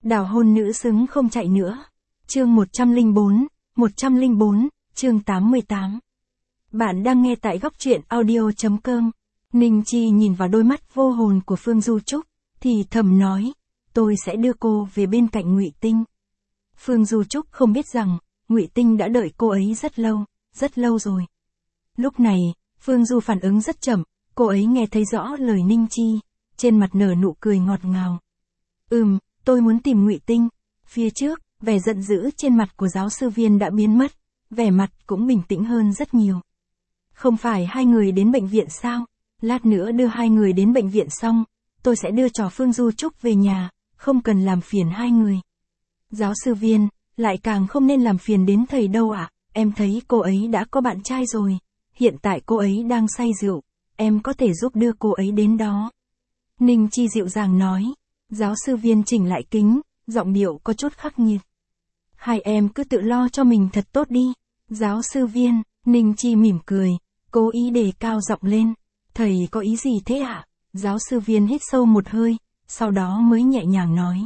Đào hôn nữ xứng không chạy nữa. Chương 104, chương 88. Bạn đang nghe tại góc truyện audio.com. Ninh Chi nhìn vào đôi mắt vô hồn của Phương Du Trúc, thì thầm nói, tôi sẽ đưa cô về bên cạnh Ngụy Tinh. Phương Du Trúc không biết rằng, Ngụy Tinh đã đợi cô ấy rất lâu rồi. Lúc này, Phương Du phản ứng rất chậm, cô ấy nghe thấy rõ lời Ninh Chi, trên mặt nở nụ cười ngọt ngào. Tôi muốn tìm Ngụy Tinh. Phía trước, vẻ giận dữ trên mặt của giáo sư Viên đã biến mất, vẻ mặt cũng bình tĩnh hơn rất nhiều. Không phải hai người đến bệnh viện sao? Lát nữa đưa hai người đến bệnh viện xong, tôi sẽ đưa trò Phương Du Trúc về nhà, không cần làm phiền hai người. Giáo sư Viên, lại càng không nên làm phiền đến thầy đâu ạ, em thấy cô ấy đã có bạn trai rồi, hiện tại cô ấy đang say rượu, em có thể giúp đưa cô ấy đến đó. Ninh Chi dịu dàng nói, giáo sư Viên chỉnh lại kính, giọng điệu có chút khắc nghiệt. Hai em cứ tự lo cho mình thật tốt đi. Giáo sư Viên, Ninh Chi mỉm cười, cố ý đề cao giọng lên. Thầy có ý gì thế ạ? Giáo sư Viên hít sâu một hơi, sau đó mới nhẹ nhàng nói.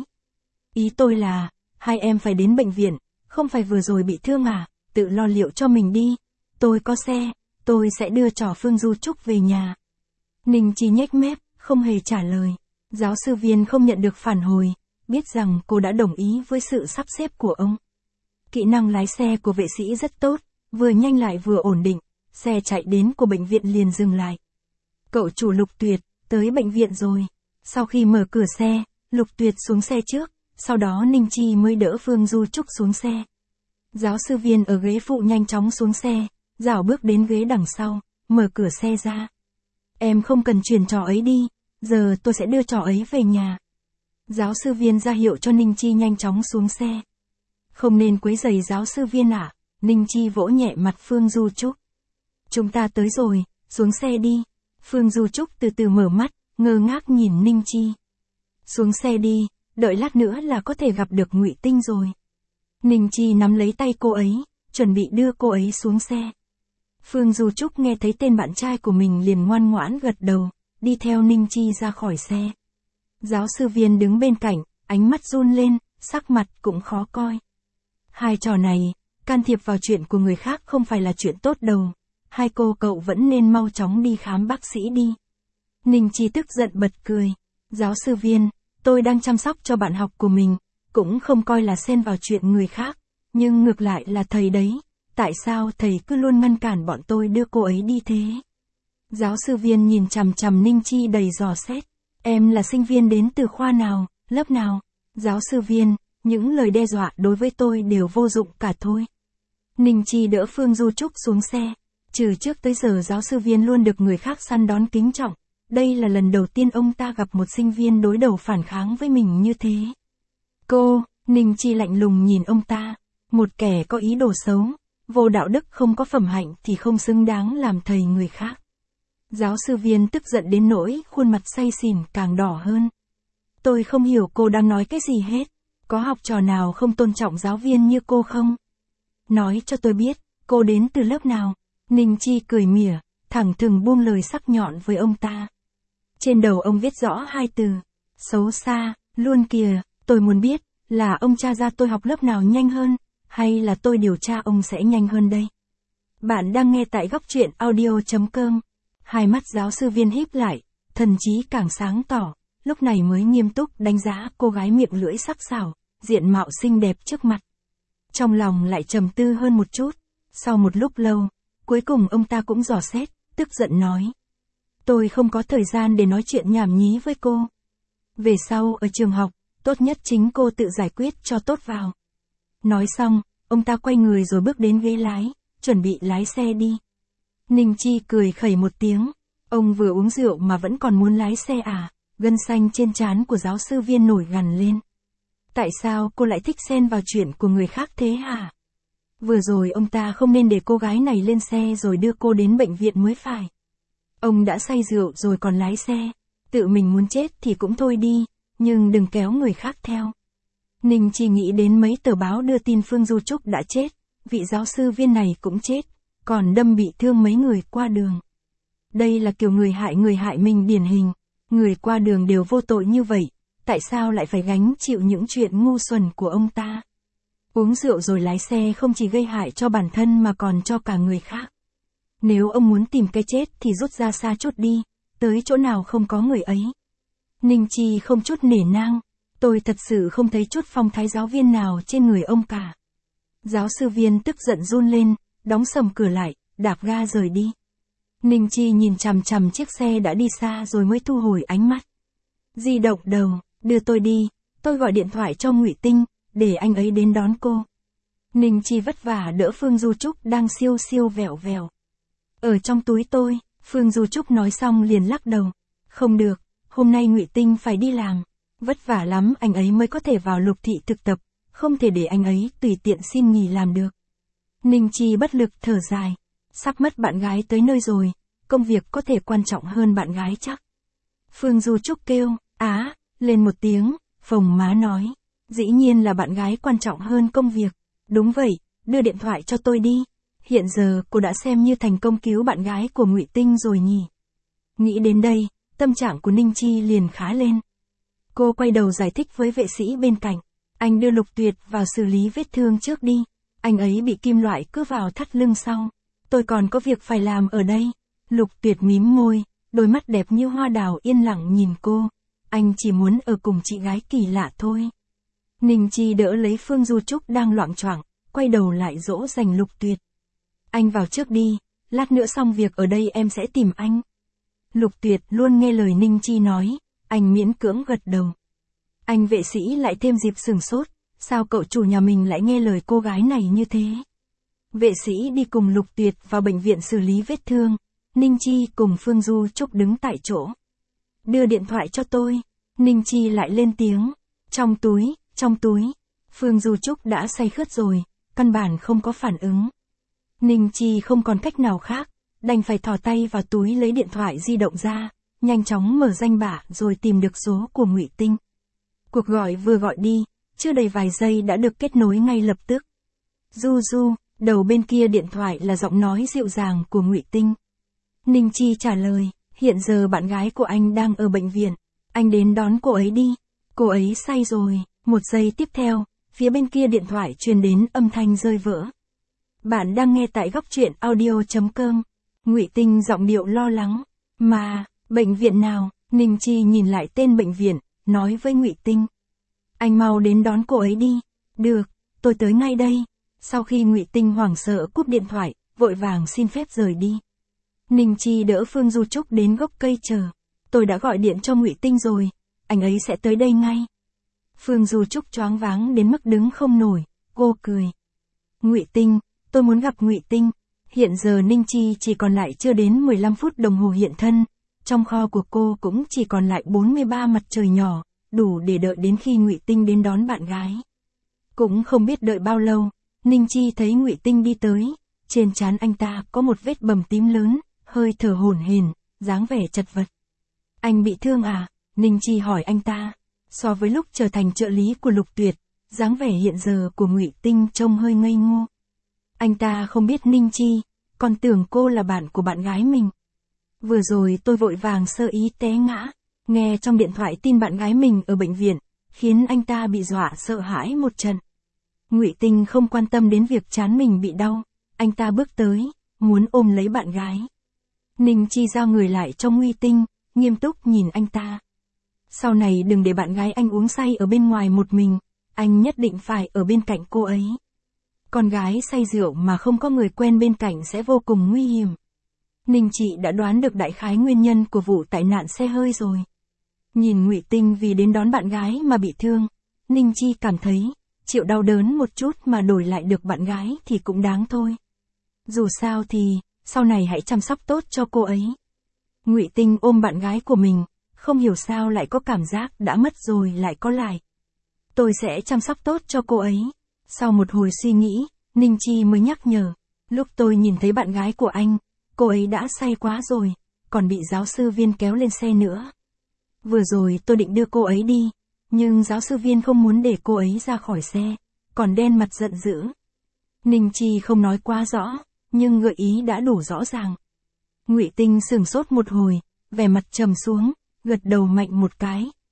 Ý tôi là, hai em phải đến bệnh viện, không phải vừa rồi bị thương à, tự lo liệu cho mình đi. Tôi có xe, tôi sẽ đưa trò Phương Du Trúc về nhà. Ninh Chi nhếch mép, không hề trả lời. Giáo sư Viên không nhận được phản hồi, biết rằng cô đã đồng ý với sự sắp xếp của ông. Kỹ năng lái xe của vệ sĩ rất tốt, vừa nhanh lại vừa ổn định, xe chạy đến của bệnh viện liền dừng lại. Cậu chủ Lục Tuyệt, tới bệnh viện rồi. Sau khi mở cửa xe, Lục Tuyệt xuống xe trước, sau đó Ninh Chi mới đỡ Phương Du Trúc xuống xe. Giáo sư Viên ở ghế phụ nhanh chóng xuống xe, rảo bước đến ghế đằng sau, mở cửa xe ra. Em không cần chuyển trò ấy đi, giờ tôi sẽ đưa trò ấy về nhà. Giáo sư Viên ra hiệu cho Ninh Chi nhanh chóng xuống xe. Không nên quấy rầy giáo sư Viên ạ. Ninh Chi vỗ nhẹ mặt Phương Du Trúc. Chúng ta tới rồi, xuống xe đi. Phương Du Trúc từ từ mở mắt, ngơ ngác nhìn Ninh Chi. Xuống xe đi, đợi lát nữa là có thể gặp được Ngụy Tinh rồi. Ninh Chi nắm lấy tay cô ấy, chuẩn bị đưa cô ấy xuống xe. Phương Du Trúc nghe thấy tên bạn trai của mình liền ngoan ngoãn gật đầu, đi theo Ninh Chi ra khỏi xe. Giáo sư Viên đứng bên cạnh, ánh mắt run lên, sắc mặt cũng khó coi. Hai trò này, can thiệp vào chuyện của người khác không phải là chuyện tốt đâu. Hai cô cậu vẫn nên mau chóng đi khám bác sĩ đi. Ninh Chi tức giận bật cười. Giáo sư Viên, tôi đang chăm sóc cho bạn học của mình, cũng không coi là xen vào chuyện người khác. Nhưng ngược lại là thầy đấy, tại sao thầy cứ luôn ngăn cản bọn tôi đưa cô ấy đi thế? Giáo sư Viên nhìn chằm chằm Ninh Chi đầy dò xét. Em là sinh viên đến từ khoa nào, lớp nào? Giáo sư Viên, những lời đe dọa đối với tôi đều vô dụng cả thôi. Ninh Chi đỡ Phương Du Trúc xuống xe. Từ trước tới giờ giáo sư Viên luôn được người khác săn đón kính trọng. Đây là lần đầu tiên ông ta gặp một sinh viên đối đầu phản kháng với mình như thế. Cô, Ninh Chi lạnh lùng nhìn ông ta. Một kẻ có ý đồ xấu, vô đạo đức không có phẩm hạnh thì không xứng đáng làm thầy người khác. Giáo sư Viên tức giận đến nỗi khuôn mặt say xỉn càng đỏ hơn. Tôi không hiểu cô đang nói cái gì hết. Có học trò nào không tôn trọng giáo viên như cô không? Nói cho tôi biết, cô đến từ lớp nào? Ninh Chi cười mỉa, thẳng thừng buông lời sắc nhọn với ông ta. Trên đầu ông viết rõ hai từ. Xấu xa, luôn kìa, tôi muốn biết, là ông tra ra tôi học lớp nào nhanh hơn, hay là tôi điều tra ông sẽ nhanh hơn đây? Bạn đang nghe tại góc truyện audio.com. Hai mắt giáo sư Viên híp lại, thần trí càng sáng tỏ, lúc này mới nghiêm túc đánh giá cô gái miệng lưỡi sắc sảo, diện mạo xinh đẹp trước mặt. Trong lòng lại trầm tư hơn một chút, sau một lúc lâu, cuối cùng ông ta cũng dò xét, tức giận nói. Tôi không có thời gian để nói chuyện nhảm nhí với cô. Về sau ở trường học, tốt nhất chính cô tự giải quyết cho tốt vào. Nói xong, ông ta quay người rồi bước đến ghế lái, chuẩn bị lái xe đi. Ninh Chi cười khẩy một tiếng, ông vừa uống rượu mà vẫn còn muốn lái xe à? Gân xanh trên trán của giáo sư Viên nổi gằn lên. Tại sao cô lại thích xen vào chuyện của người khác thế hả? Vừa rồi ông ta không nên để cô gái này lên xe rồi đưa cô đến bệnh viện mới phải. Ông đã say rượu rồi còn lái xe, tự mình muốn chết thì cũng thôi đi, nhưng đừng kéo người khác theo. Ninh Chi nghĩ đến mấy tờ báo đưa tin Phương Du Trúc đã chết, vị giáo sư Viên này cũng chết, còn đâm bị thương mấy người qua đường. Đây là kiểu người hại mình điển hình, người qua đường đều vô tội như vậy, tại sao lại phải gánh chịu những chuyện ngu xuẩn của ông ta? Uống rượu rồi lái xe không chỉ gây hại cho bản thân mà còn cho cả người khác. Nếu ông muốn tìm cái chết thì rút ra xa chút đi, tới chỗ nào không có người ấy. Ninh Chi không chút nể nang, tôi thật sự không thấy chút phong thái giáo viên nào trên người ông cả. Giáo sư Viên tức giận run lên, đóng sầm cửa lại, đạp ga rời đi. Ninh Chi nhìn chằm chằm chiếc xe đã đi xa rồi mới thu hồi ánh mắt. Di động đầu, đưa tôi đi, tôi gọi điện thoại cho Ngụy Tinh, để anh ấy đến đón cô. Ninh Chi vất vả đỡ Phương Du Trúc đang siêu siêu vẹo vẹo. Ở trong túi tôi, Phương Du Trúc nói xong liền lắc đầu. Không được, hôm nay Ngụy Tinh phải đi làm. Vất vả lắm anh ấy mới có thể vào Lục thị thực tập, không thể để anh ấy tùy tiện xin nghỉ làm được. Ninh Chi bất lực thở dài. Sắp mất bạn gái tới nơi rồi, công việc có thể quan trọng hơn bạn gái chắc. Phương Du Trúc kêu, lên một tiếng, phồng má nói. Dĩ nhiên là bạn gái quan trọng hơn công việc. Đúng vậy, đưa điện thoại cho tôi đi. Hiện giờ cô đã xem như thành công cứu bạn gái của Ngụy Tinh rồi nhỉ. Nghĩ đến đây, tâm trạng của Ninh Chi liền khá lên. Cô quay đầu giải thích với vệ sĩ bên cạnh. Anh đưa Lục Tuyệt vào xử lý vết thương trước đi. Anh ấy bị kim loại cứa vào thắt lưng sau. Tôi còn có việc phải làm ở đây. Lục Tuyệt mím môi, đôi mắt đẹp như hoa đào yên lặng nhìn cô. Anh chỉ muốn ở cùng chị gái kỳ lạ thôi. Ninh Chi đỡ lấy Phương Du Trúc đang loạng choạng, quay đầu lại dỗ dành Lục Tuyệt. Anh vào trước đi, lát nữa xong việc ở đây em sẽ tìm anh. Lục Tuyệt luôn nghe lời Ninh Chi nói, anh miễn cưỡng gật đầu. Anh vệ sĩ lại thêm dịp sửng sốt, sao cậu chủ nhà mình lại nghe lời cô gái này như thế? Vệ sĩ đi cùng Lục Tuyệt vào bệnh viện xử lý vết thương, Ninh Chi cùng Phương Du Trúc đứng tại chỗ. Đưa điện thoại cho tôi, Ninh Chi lại lên tiếng, trong túi, Phương Du Trúc đã say khướt rồi, căn bản không có phản ứng. Ninh Chi không còn cách nào khác, đành phải thò tay vào túi lấy điện thoại di động ra, nhanh chóng mở danh bạ rồi tìm được số của Ngụy Tinh. Cuộc gọi vừa gọi đi, chưa đầy vài giây đã được kết nối ngay lập tức. Du, đầu bên kia điện thoại là giọng nói dịu dàng của Ngụy Tinh. Ninh Chi trả lời, hiện giờ bạn gái của anh đang ở bệnh viện, anh đến đón cô ấy đi, cô ấy say rồi. Một giây tiếp theo, phía bên kia điện thoại truyền đến âm thanh rơi vỡ. Bạn đang nghe tại góc truyện audio.com. Ngụy Tinh giọng điệu lo lắng. Mà, bệnh viện nào? Ninh Chi nhìn lại tên bệnh viện, nói với Ngụy Tinh. Anh mau đến đón cô ấy đi. Được, tôi tới ngay đây. Sau khi Ngụy Tinh hoảng sợ cúp điện thoại, vội vàng xin phép rời đi. Ninh Chi đỡ Phương Du Trúc đến gốc cây chờ. Tôi đã gọi điện cho Ngụy Tinh rồi, anh ấy sẽ tới đây ngay. Phương Du Trúc choáng váng đến mức đứng không nổi, cô cười. Ngụy Tinh, tôi muốn gặp Ngụy Tinh. Hiện giờ Ninh Chi chỉ còn lại chưa đến 15 phút đồng hồ hiện thân, trong kho của cô cũng chỉ còn lại 43 mặt trời nhỏ, đủ để đợi đến khi Ngụy Tinh đến đón bạn gái. Cũng không biết đợi bao lâu, Ninh Chi thấy Ngụy Tinh đi tới, trên trán anh ta có một vết bầm tím lớn, hơi thở hổn hển, dáng vẻ chật vật. Anh bị thương à? Ninh Chi hỏi anh ta. So với lúc trở thành trợ lý của Lục Tuyệt, dáng vẻ hiện giờ của Ngụy Tinh trông hơi ngây ngô. Anh ta không biết Ninh Chi, còn tưởng cô là bạn của bạn gái mình. Vừa rồi tôi vội vàng sơ ý té ngã, nghe trong điện thoại tin bạn gái mình ở bệnh viện, khiến anh ta bị dọa sợ hãi một trận. Ngụy Tinh không quan tâm đến việc trán mình bị đau, anh ta bước tới, muốn ôm lấy bạn gái. Ninh Chi giao người lại cho Ngụy Tinh, nghiêm túc nhìn anh ta. Sau này đừng để bạn gái anh uống say ở bên ngoài một mình, anh nhất định phải ở bên cạnh cô ấy. Con gái say rượu mà không có người quen bên cạnh sẽ vô cùng nguy hiểm. Ninh Chị đã đoán được đại khái nguyên nhân của vụ tai nạn xe hơi rồi. Nhìn Ngụy Tinh vì đến đón bạn gái mà bị thương, Ninh Chi cảm thấy, chịu đau đớn một chút mà đổi lại được bạn gái thì cũng đáng thôi. Dù sao thì, sau này hãy chăm sóc tốt cho cô ấy. Ngụy Tinh ôm bạn gái của mình, không hiểu sao lại có cảm giác đã mất rồi lại có lại. Tôi sẽ chăm sóc tốt cho cô ấy. Sau một hồi suy nghĩ, Ninh Chi mới nhắc nhở, lúc tôi nhìn thấy bạn gái của anh, cô ấy đã say quá rồi, còn bị giáo sư Viên kéo lên xe nữa. Vừa rồi tôi định đưa cô ấy đi, nhưng giáo sư Viên không muốn để cô ấy ra khỏi xe, còn đen mặt giận dữ. Ninh Chi không nói quá rõ, nhưng gợi ý đã đủ rõ ràng. Ngụy Tinh sửng sốt một hồi, vẻ mặt trầm xuống, gật đầu mạnh một cái,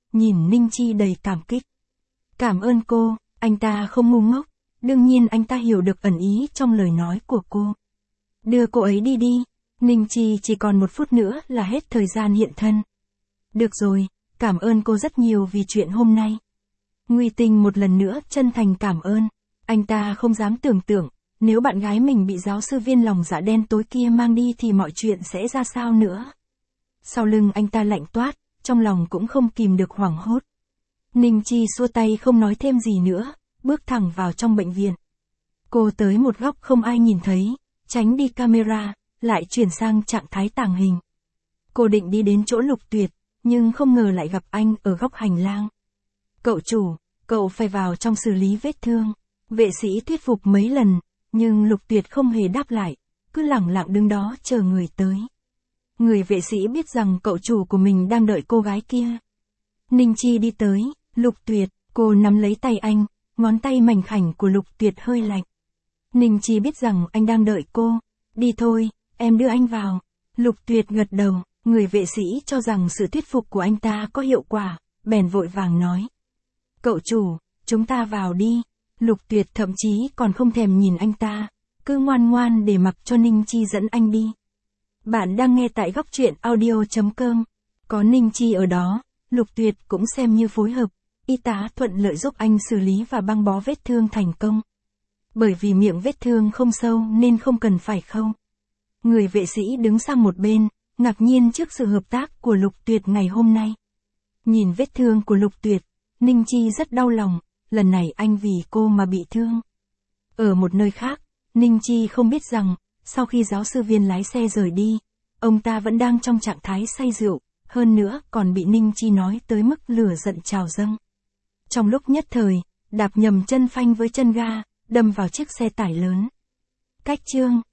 nhìn Ninh Chi đầy cảm kích. Cảm ơn cô, anh ta không ngu ngốc, đương nhiên anh ta hiểu được ẩn ý trong lời nói của cô. Đưa cô ấy đi đi, Ninh Chi chỉ còn 1 phút nữa là hết thời gian hiện thân. Được rồi, cảm ơn cô rất nhiều vì chuyện hôm nay. Nguy Tình một lần nữa chân thành cảm ơn, anh ta không dám tưởng tượng, nếu bạn gái mình bị giáo sư viên lòng dạ đen tối kia mang đi thì mọi chuyện sẽ ra sao nữa. Sau lưng anh ta lạnh toát, trong lòng cũng không kìm được hoảng hốt. Ninh Chi xua tay không nói thêm gì nữa, bước thẳng vào trong bệnh viện. Cô tới một góc không ai nhìn thấy, tránh đi camera, lại chuyển sang trạng thái tàng hình. Cô định đi đến chỗ Lục Tuyệt, nhưng không ngờ lại gặp anh ở góc hành lang. Cậu chủ, cậu phải vào trong xử lý vết thương. Vệ sĩ thuyết phục mấy lần, nhưng Lục Tuyệt không hề đáp lại, cứ lẳng lặng đứng đó chờ người tới. Người vệ sĩ biết rằng cậu chủ của mình đang đợi cô gái kia. Ninh Chi đi tới, Lục Tuyệt, cô nắm lấy tay anh, ngón tay mảnh khảnh của Lục Tuyệt hơi lạnh. Ninh Chi biết rằng anh đang đợi cô. Đi thôi, em đưa anh vào. Lục Tuyệt gật đầu, người vệ sĩ cho rằng sự thuyết phục của anh ta có hiệu quả, bèn vội vàng nói. Cậu chủ, chúng ta vào đi. Lục Tuyệt thậm chí còn không thèm nhìn anh ta, cứ ngoan ngoan để mặc cho Ninh Chi dẫn anh đi. Bạn đang nghe tại góc truyện audio.com. Có Ninh Chi ở đó, Lục Tuyệt cũng xem như phối hợp, y tá thuận lợi giúp anh xử lý và băng bó vết thương thành công. Bởi vì miệng vết thương không sâu nên không cần phải khâu. Người vệ sĩ đứng sang một bên, ngạc nhiên trước sự hợp tác của Lục Tuyệt ngày hôm nay. Nhìn vết thương của Lục Tuyệt, Ninh Chi rất đau lòng, lần này anh vì cô mà bị thương. Ở một nơi khác, Ninh Chi không biết rằng, sau khi giáo sư Viên lái xe rời đi, ông ta vẫn đang trong trạng thái say rượu, hơn nữa còn bị Ninh Chi nói tới mức lửa giận trào dâng. Trong lúc nhất thời, đạp nhầm chân phanh với chân ga, đâm vào chiếc xe tải lớn. Cách chương